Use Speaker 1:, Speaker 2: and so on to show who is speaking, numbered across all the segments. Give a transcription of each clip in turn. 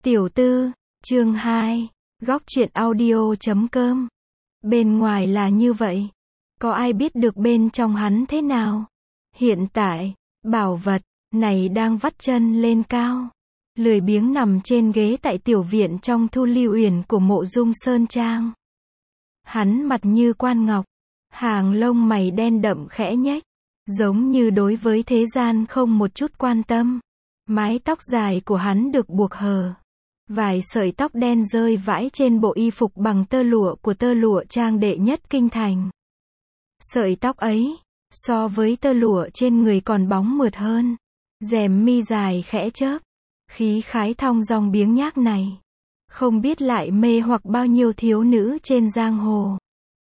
Speaker 1: Tiểu tư, chương 2, góc truyện audio.com. Bên ngoài là như vậy. Có ai biết được bên trong hắn thế nào? Hiện tại, bảo vật này đang vắt chân lên cao, lười biếng nằm trên ghế tại tiểu viện trong Thu Ly Uyển của Mộ Dung Sơn Trang. Hắn mặt như quan ngọc, hàng lông mày đen đậm khẽ nhếch, giống như đối với thế gian không một chút quan tâm. Mái tóc dài của hắn được buộc hờ, vài sợi tóc đen rơi vãi trên bộ y phục bằng tơ lụa của Tơ Lụa Trang đệ nhất kinh thành. Sợi tóc ấy, so với tơ lụa trên người còn bóng mượt hơn. Rèm mi dài khẽ chớp, khí khái thong dong biếng nhác này, không biết lại mê hoặc bao nhiêu thiếu nữ trên giang hồ.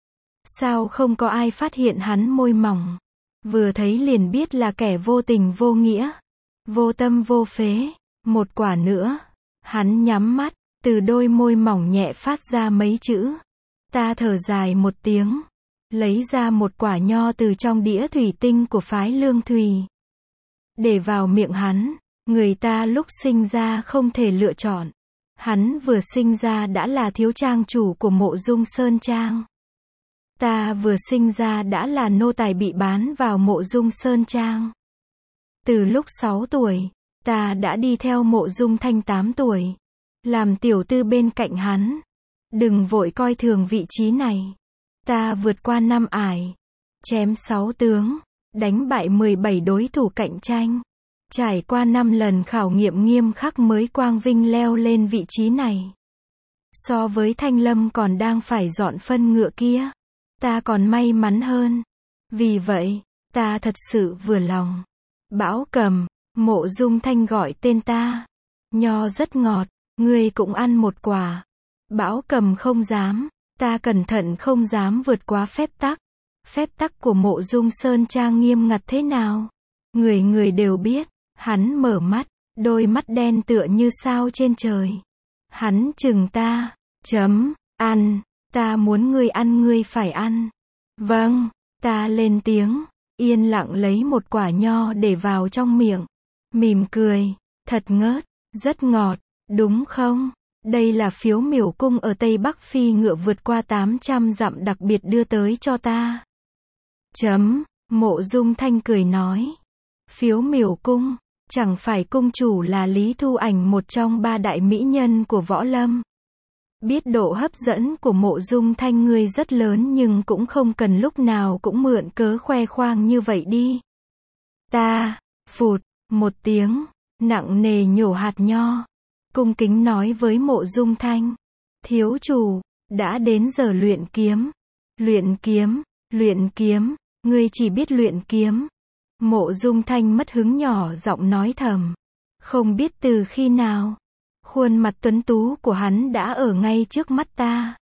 Speaker 1: Sao không có ai phát hiện hắn môi mỏng, vừa thấy liền biết là kẻ vô tình vô nghĩa, vô tâm vô phế. Một quả nữa, hắn nhắm mắt, từ đôi môi mỏng nhẹ phát ra mấy chữ. Ta thở dài một tiếng, lấy ra một quả nho từ trong đĩa thủy tinh của phái Lương Thùy, để vào miệng hắn. Người ta lúc sinh ra không thể lựa chọn. Hắn vừa sinh ra đã là thiếu trang chủ của Mộ Dung Sơn Trang. Ta vừa sinh ra đã là nô tài bị bán vào Mộ Dung Sơn Trang. Từ lúc 6 tuổi, ta đã đi theo Mộ Dung Thanh 8 tuổi, làm tiểu tư bên cạnh hắn. Đừng vội coi thường vị trí này. Ta vượt qua 5 ải, chém 6 tướng, đánh bại 17 đối thủ cạnh tranh. Trải qua 5 lần khảo nghiệm nghiêm khắc mới quang vinh leo lên vị trí này. So với Thanh Lâm còn đang phải dọn phân ngựa kia, ta còn may mắn hơn. Vì vậy, ta thật sự vừa lòng. Bão Cầm, Mộ Dung Thanh gọi tên ta. Nho rất ngọt, ngươi cũng ăn một quả. Bão Cầm không dám, ta cẩn thận không dám vượt quá phép tắc. Phép tắc của Mộ Dung Sơn Trang nghiêm ngặt thế nào? Người người đều biết. Hắn mở mắt, đôi mắt đen tựa như sao trên trời. Hắn chừng ta, ăn, ta muốn ngươi ăn ngươi phải ăn. Vâng, ta lên tiếng, yên lặng lấy một quả nho để vào trong miệng. Mỉm cười, thật ngớt, rất ngọt, đúng không? Đây là phiếu miểu cung ở Tây Bắc phi ngựa vượt qua 800 dặm đặc biệt đưa tới cho ta. Mộ Dung Thanh cười nói. Phiếu miểu cung, chẳng phải cung chủ là Lý Thu Ảnh, một trong 3 đại mỹ nhân của võ lâm. Biết độ hấp dẫn của Mộ Dung Thanh ngươi rất lớn nhưng cũng không cần lúc nào cũng mượn cớ khoe khoang như vậy đi. Ta, phụt, một tiếng, nặng nề nhổ hạt nho, cung kính nói với Mộ Dung Thanh. Thiếu chủ, đã đến giờ luyện kiếm. Luyện kiếm, ngươi chỉ biết luyện kiếm. Mộ Dung Thanh mất hứng nhỏ giọng nói thầm. Không biết từ khi nào, khuôn mặt tuấn tú của hắn đã ở ngay trước mắt ta.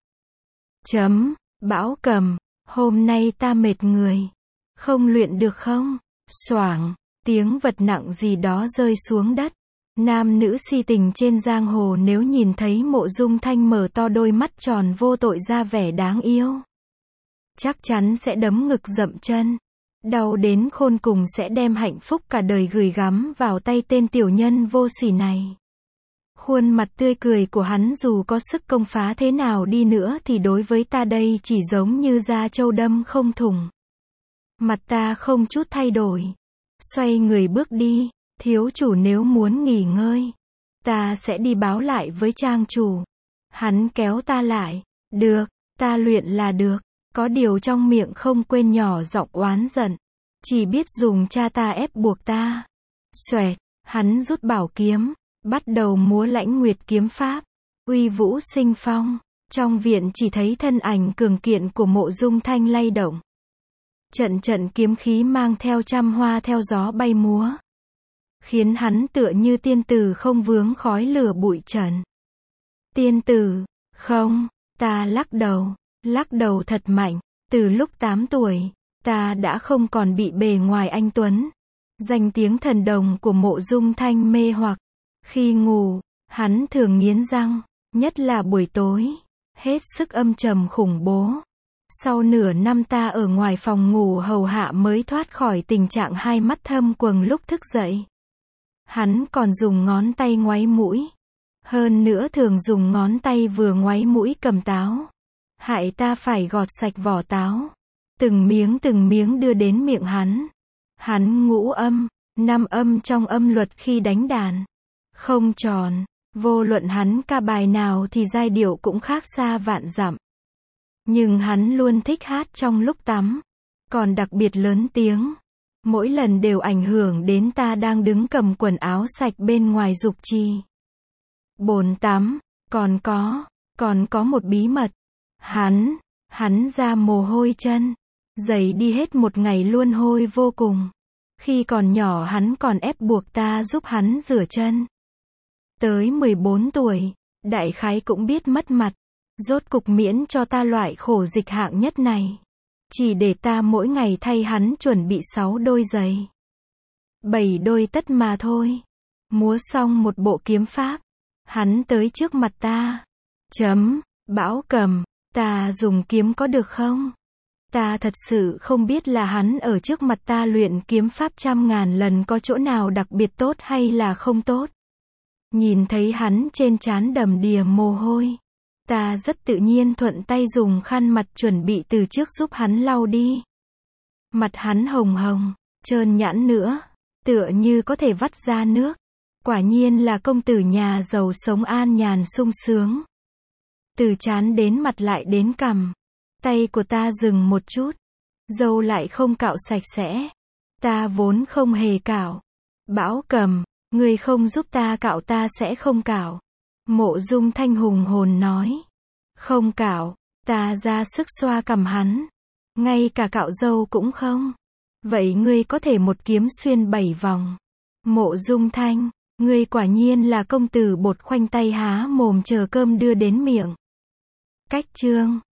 Speaker 1: Bão Cầm, hôm nay ta mệt người. Không luyện được không? Xoảng, tiếng vật nặng gì đó rơi xuống đất. Nam nữ si tình trên giang hồ nếu nhìn thấy Mộ Dung Thanh mở to đôi mắt tròn vô tội ra vẻ đáng yêu, chắc chắn sẽ đấm ngực dậm chân. Đau đến khôn cùng sẽ đem hạnh phúc cả đời gửi gắm vào tay tên tiểu nhân vô sỉ này. Khuôn mặt tươi cười của hắn dù có sức công phá thế nào đi nữa thì đối với ta đây chỉ giống như da trâu đâm không thủng. Mặt ta không chút thay đổi. Xoay người bước đi. Thiếu chủ nếu muốn nghỉ ngơi, ta sẽ đi báo lại với trang chủ. Hắn kéo ta lại. Được, ta luyện là được. Có điều trong miệng không quên nhỏ giọng oán giận. Chỉ biết dùng cha ta ép buộc ta. Xoẹt, hắn rút bảo kiếm, bắt đầu múa Lãnh Nguyệt kiếm pháp. Uy vũ sinh phong. Trong viện chỉ thấy thân ảnh cường kiện của Mộ Dung Thanh lay động. Trận kiếm khí mang theo trăm hoa theo gió bay múa, khiến hắn tựa như tiên tử không vướng khói lửa bụi trần. Tiên tử, không, ta lắc đầu thật mạnh. Từ lúc 8 tuổi, ta đã không còn bị bề ngoài anh tuấn, danh tiếng thần đồng của Mộ Dung Thanh mê hoặc. Khi ngủ, hắn thường nghiến răng, nhất là buổi tối, hết sức âm trầm khủng bố. Sau nửa năm ta ở ngoài phòng ngủ hầu hạ mới thoát khỏi tình trạng hai mắt thâm quầng lúc thức dậy. Hắn còn dùng ngón tay ngoáy mũi, Hơn nữa thường dùng ngón tay vừa ngoáy mũi cầm táo. Hại ta phải gọt sạch vỏ táo. Từng miếng đưa đến miệng hắn. Hắn ngũ âm, năm âm trong âm luật khi đánh đàn. Không tròn, vô luận hắn ca bài nào thì giai điệu cũng khác xa vạn dặm. Nhưng hắn luôn thích hát trong lúc tắm. Còn đặc biệt lớn tiếng. Mỗi lần đều ảnh hưởng đến ta đang đứng cầm quần áo sạch bên ngoài dục trì. Bồn tắm, còn có một bí mật. Hắn ra mồ hôi chân. Giày đi hết một ngày luôn hôi vô cùng. Khi còn nhỏ hắn còn ép buộc ta giúp hắn rửa chân. Tới 14 tuổi, đại khái cũng biết mất mặt. Rốt cục miễn cho ta loại khổ dịch hạng nhất này. Chỉ để ta mỗi ngày thay hắn chuẩn bị 6 đôi giày. 7 đôi tất mà thôi. Múa xong một bộ kiếm pháp. Hắn tới trước mặt ta. Bảo Cầm, ta dùng kiếm có được không? Ta thật sự không biết là hắn ở trước mặt ta luyện kiếm pháp 100.000 lần có chỗ nào đặc biệt tốt hay là không tốt. Nhìn thấy hắn trên trán đầm đìa mồ hôi. Ta rất tự nhiên thuận tay dùng khăn mặt chuẩn bị từ trước giúp hắn lau đi. Mặt hắn hồng hồng, trơn nhẵn nữa, tựa như có thể vắt ra nước. Quả nhiên là công tử nhà giàu sống an nhàn sung sướng. Từ trán đến mặt lại đến cằm. Tay của ta dừng một chút. Râu lại không cạo sạch sẽ. Ta vốn không hề cạo. Bảo Cầm, ngươi không giúp ta cạo ta sẽ không cạo. Mộ Dung Thanh hùng hồn nói. Không cạo, ta ra sức xoa cằm hắn. Ngay cả cạo râu cũng không. Vậy ngươi có thể một kiếm xuyên 7 vòng. Mộ Dung Thanh, ngươi quả nhiên là công tử bột khoanh tay há mồm chờ cơm đưa đến miệng. Cách chương